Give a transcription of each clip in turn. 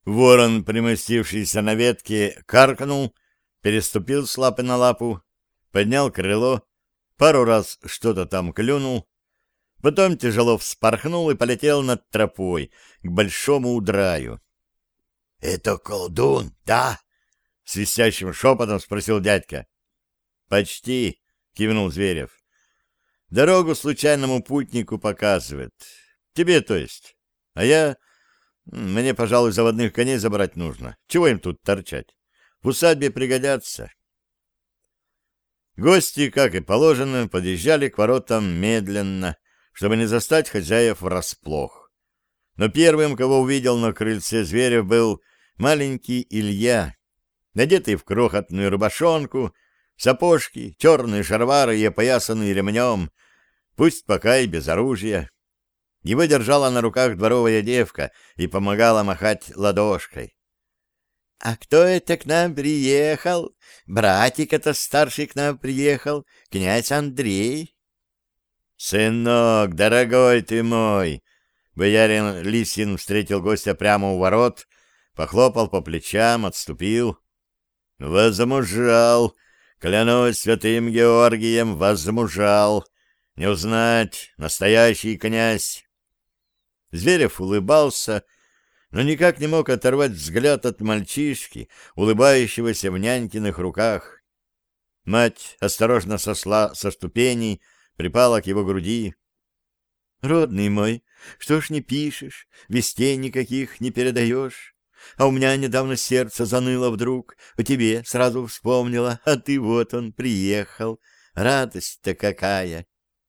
Ворон, примостившийся на ветке, каркнул, переступил с лапы на лапу, поднял крыло, пару раз что-то там клюнул, потом тяжело вспорхнул и полетел над тропой к большому удраю. — Это колдун, да? — свистящим шепотом спросил дядька. — Почти, — кивнул Зверев. — Дорогу случайному путнику показывает. Тебе, то есть. А я... Мне, пожалуй, заводных коней забрать нужно. Чего им тут торчать? В усадьбе пригодятся. Гости, как и положено, подъезжали к воротам медленно, чтобы не застать хозяев врасплох. Но первым, кого увидел на крыльце Зверев, был маленький Илья, надетый в крохотную рубашонку, сапожки, черные шаровары и опоясанный ремнем, пусть пока и без оружия. Его держала на руках дворовая девка и помогала махать ладошкой. — А кто это к нам приехал? Братик это старший к нам приехал, князь Андрей. — Сынок, дорогой ты мой! Боярин Лисин встретил гостя прямо у ворот, похлопал по плечам, отступил. — Возмужал! Клянусь святым Георгием, возмужал! Не узнать, настоящий князь! Зверев улыбался, но никак не мог оторвать взгляд от мальчишки, улыбающегося в нянькиных руках. Мать осторожно сошла со ступеней, припала к его груди. — Родный мой, что ж не пишешь, вестей никаких не передаешь? А у меня недавно сердце заныло вдруг, о тебе сразу вспомнила, а ты вот он, приехал. Радость-то какая!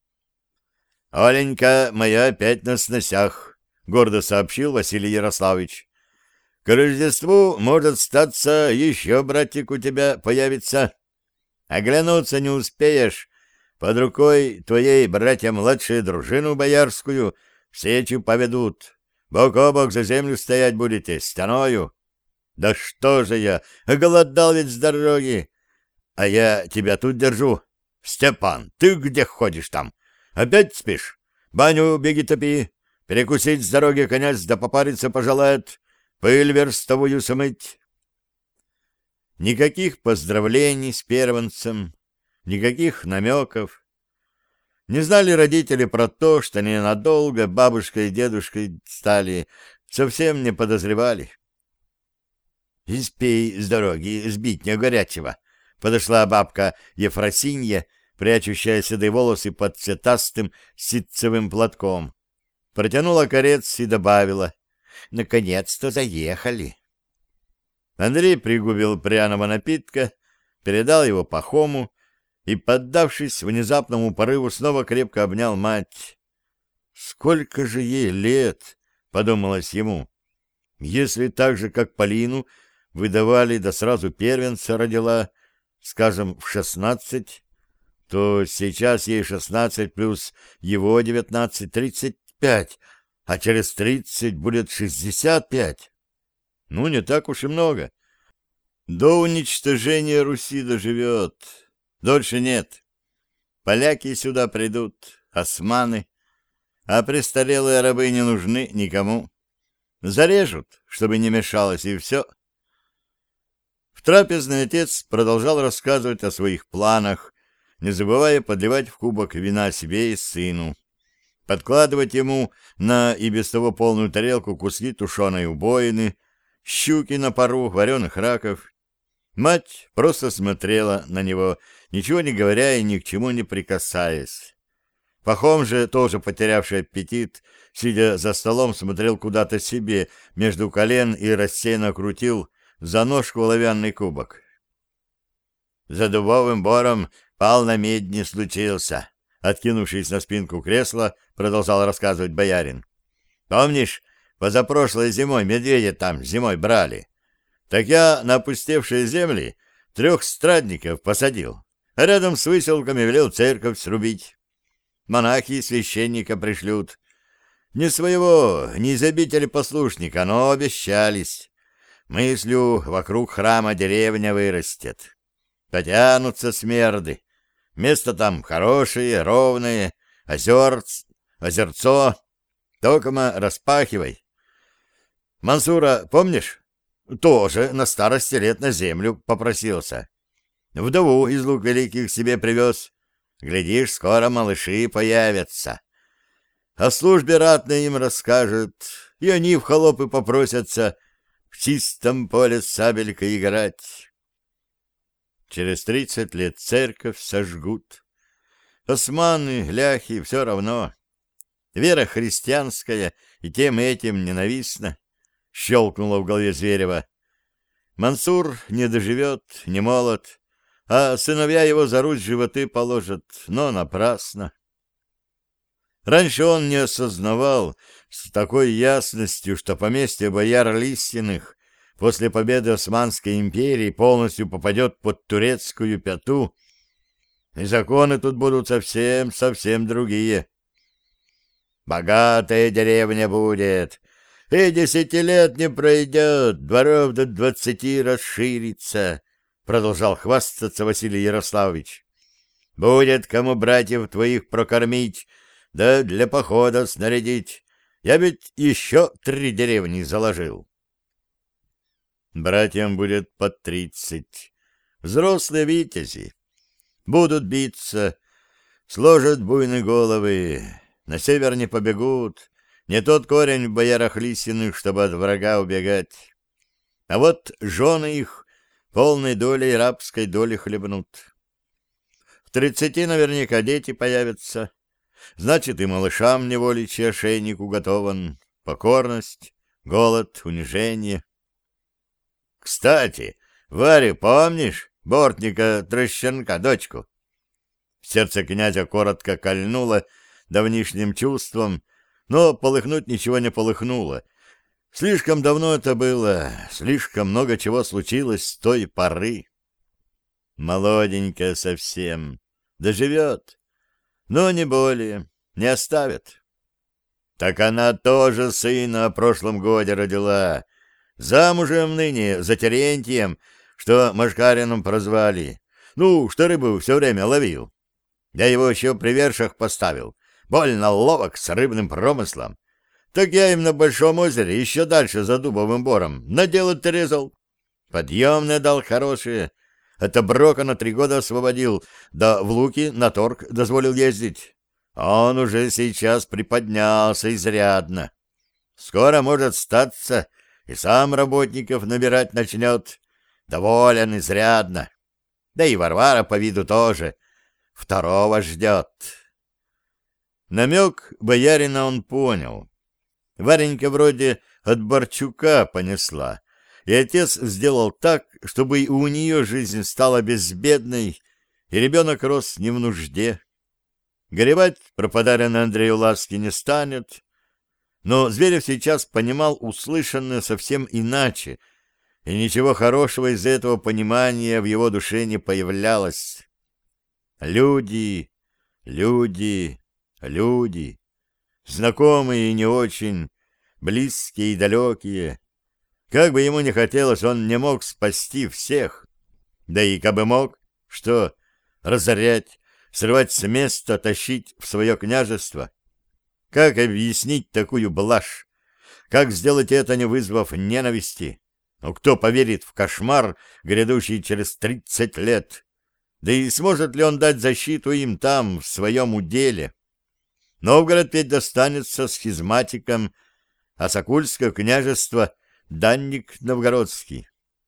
— Оленька моя опять на сносях, — гордо сообщил Василий Ярославович. — К Рождеству, может, статься, еще братик у тебя появится. Оглянуться не успеешь. Под рукой твоей братья младшие дружину боярскую в сечу поведут. Бок о бок за землю стоять будете, стеною. Да что же я, оголодал ведь с дороги. А я тебя тут держу. Степан, ты где ходишь там? Опять спишь? Баню беги топи. Перекусить с дороги князь да попариться пожелает, пыль верстовую смыть. Никаких поздравлений с первенцем, никаких намеков. Не знали родители про то, что ненадолго бабушкой и дедушкой стали, совсем не подозревали. — Испей с дороги, сбитня горячего, — подошла бабка Ефросинья, прячущая седые волосы под цветастым ситцевым платком. Протянула корец и добавила: «Наконец-то заехали». Андрей пригубил пряного напитка, передал его Пахому и, поддавшись внезапному порыву, снова крепко обнял мать. «Сколько же ей лет?» — подумалось ему. «Если так же, как Полину, выдавали, да сразу первенца родила, скажем, в 16, то сейчас ей 16 плюс его 19, 35, а через 30 будет 65. Ну, не так уж и много. До уничтожения Руси доживет. Дольше нет. Поляки сюда придут, османы, а престарелые рабы не нужны никому. Зарежут, чтобы не мешалось, и все. В трапезной отец продолжал рассказывать о своих планах, не забывая подливать в кубок вина себе и сыну, подкладывать ему на и без того полную тарелку куски тушеной убоины, щуки на пару, вареных раков. Мать просто смотрела на него, ничего не говоря и ни к чему не прикасаясь. Пахом же, тоже потерявший аппетит, сидя за столом, смотрел куда-то себе между колен и рассеянно крутил за ножку оловянный кубок. За дубовым бором пал на медь не случился. Откинувшись на спинку кресла, продолжал рассказывать боярин. Помнишь, позапрошлой зимой медведя там зимой брали? Так я на опустевшие земли 3 страдников посадил, а рядом с выселками велел церковь срубить. Монахи священника пришлют. Не своего, не из обители послушника, но обещались. Мыслю, вокруг храма деревня вырастет. Потянутся смерды. Место там хорошее, ровное, озерцо. Токома распахивай. Мансура, помнишь? тоже на старости лет на землю попросился. Вдову из лук великих себе привез. Глядишь, скоро малыши появятся. О службе ратной им расскажет, и они в холопы попросятся в чистом поле с сабелькой играть. Через 30 лет церковь сожгут. Османы, ляхи — все равно. Вера христианская и тем этим ненавистна, — щелкнуло в голове Зверева. Мансур не доживет, не молод, а сыновья его за Русь животы положат, но напрасно. Раньше он не осознавал с такой ясностью, что поместье бояр Листиных после победы Османской империи полностью попадет под турецкую пяту, и законы тут будут совсем другие. Богатая деревня будет, и 10 лет не пройдет, дворов до 20 расширится, — продолжал хвастаться Василий Ярославович. Будет кому братьев твоих прокормить, да для похода снарядить. Я ведь еще 3 деревни заложил. Братьям будет по 30. Взрослые витязи. Будут биться, сложат буйные головы, на север не побегут. Не тот корень в боярах Лисиных, чтобы от врага убегать. А вот жены их полной долей рабской доли хлебнут. В 30 наверняка дети появятся. Значит, и малышам неволичий ошейник уготован. Покорность, голод, унижение. Кстати, Варю помнишь? Бортника Трощенка, дочку. Сердце князя коротко кольнуло давнишним чувством, но полыхнуть ничего не полыхнуло. Слишком давно это было, слишком много чего случилось с той поры. Молоденькая совсем, доживет, но не более, не оставит. Так она тоже сына в прошлом годе родила, замужем ныне за Терентием, что Машкарином прозвали. Ну, что рыбу все время ловил. Я его еще при вершах поставил. Больно ловок с рыбным промыслом. Так я им на Большом озере, еще дальше за Дубовым бором, на дело резал. Подъемные дал хорошие. Это Брока на 3 года освободил, да в Луки на торг дозволил ездить. Он уже сейчас приподнялся изрядно. Скоро, может, статься, и сам работников набирать начнет. Доволен изрядно. Да и Варвара по виду тоже. 2-го ждет. Намек боярина он понял. Варенька вроде от Борчука понесла, и отец сделал так, чтобы и у нее жизнь стала безбедной, и ребенок рос не в нужде. Горевать про подаренное Андрею ласки не станет, но Зверев сейчас понимал услышанное совсем иначе, и ничего хорошего из этого понимания в его душе не появлялось. Люди, люди, люди, знакомые и не очень, близкие и далекие. Как бы ему ни хотелось, он не мог спасти всех. Да и кабы мог, что, разорять, срывать с места, тащить в свое княжество? Как объяснить такую блажь? Как сделать это, не вызвав ненависти? Но кто поверит в кошмар, грядущий через 30 лет? Да и сможет ли он дать защиту им там, в своем уделе? Новгород ведь достанется схизматикам, а Сокульское княжество — данник новгородский.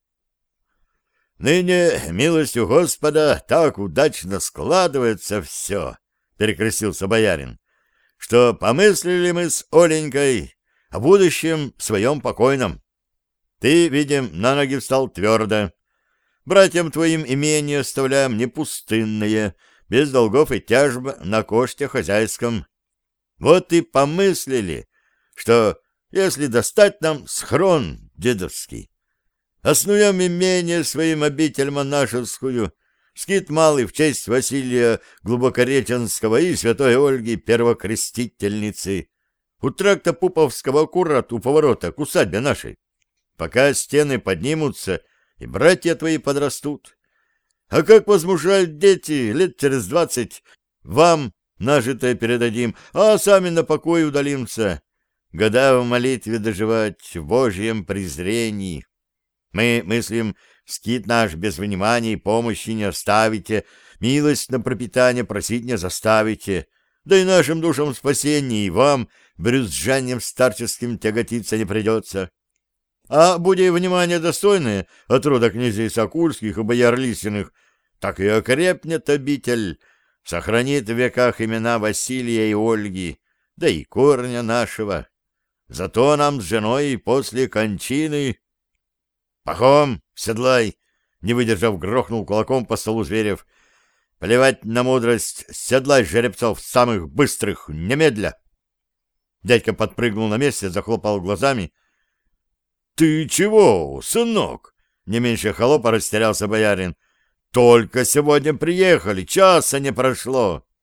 «Ныне, милостью Господа, так удачно складывается все», — перекрестился боярин, «что помыслили мы с Оленькой о будущем своем покойном. Ты, видим, на ноги встал твердо. Братьям твоим имение оставляем не пустынное, без долгов и тяжб на коште хозяйском. Вот и помыслили, что если достать нам схрон дедовский, основем имение своим обитель монашескую, скит малый в честь Василия Глубокореченского и святой Ольги Первокрестительницы, у тракта Пуповского аккурат у поворота к усадьбе нашей. Пока стены поднимутся, и братья твои подрастут. А как возмужают дети, лет через 20, вам нажитое передадим, а сами на покой удалимся, года в молитве доживать, в Божьем презрении. Мы мыслим, скит наш без внимания и помощи не оставите, милость на пропитание просить не заставите, да и нашим душам спасения, и вам брюзжанием старческим тяготиться не придется. А будь внимание достойное от рода князей Сокульских и бояр Лисиных, так и окрепнет обитель, сохранит в веках имена Василия и Ольги, да и корня нашего. Зато нам с женой после кончины... «Пахом, седлай!» — не выдержав, грохнул кулаком по столу Зверев. «Плевать на мудрость, седлай жеребцов самых быстрых, немедля!» Дядька подпрыгнул на месте, захлопал глазами. «Ты чего, сынок?» — не меньше холопа растерялся боярин. «Только сегодня приехали, часа не прошло!»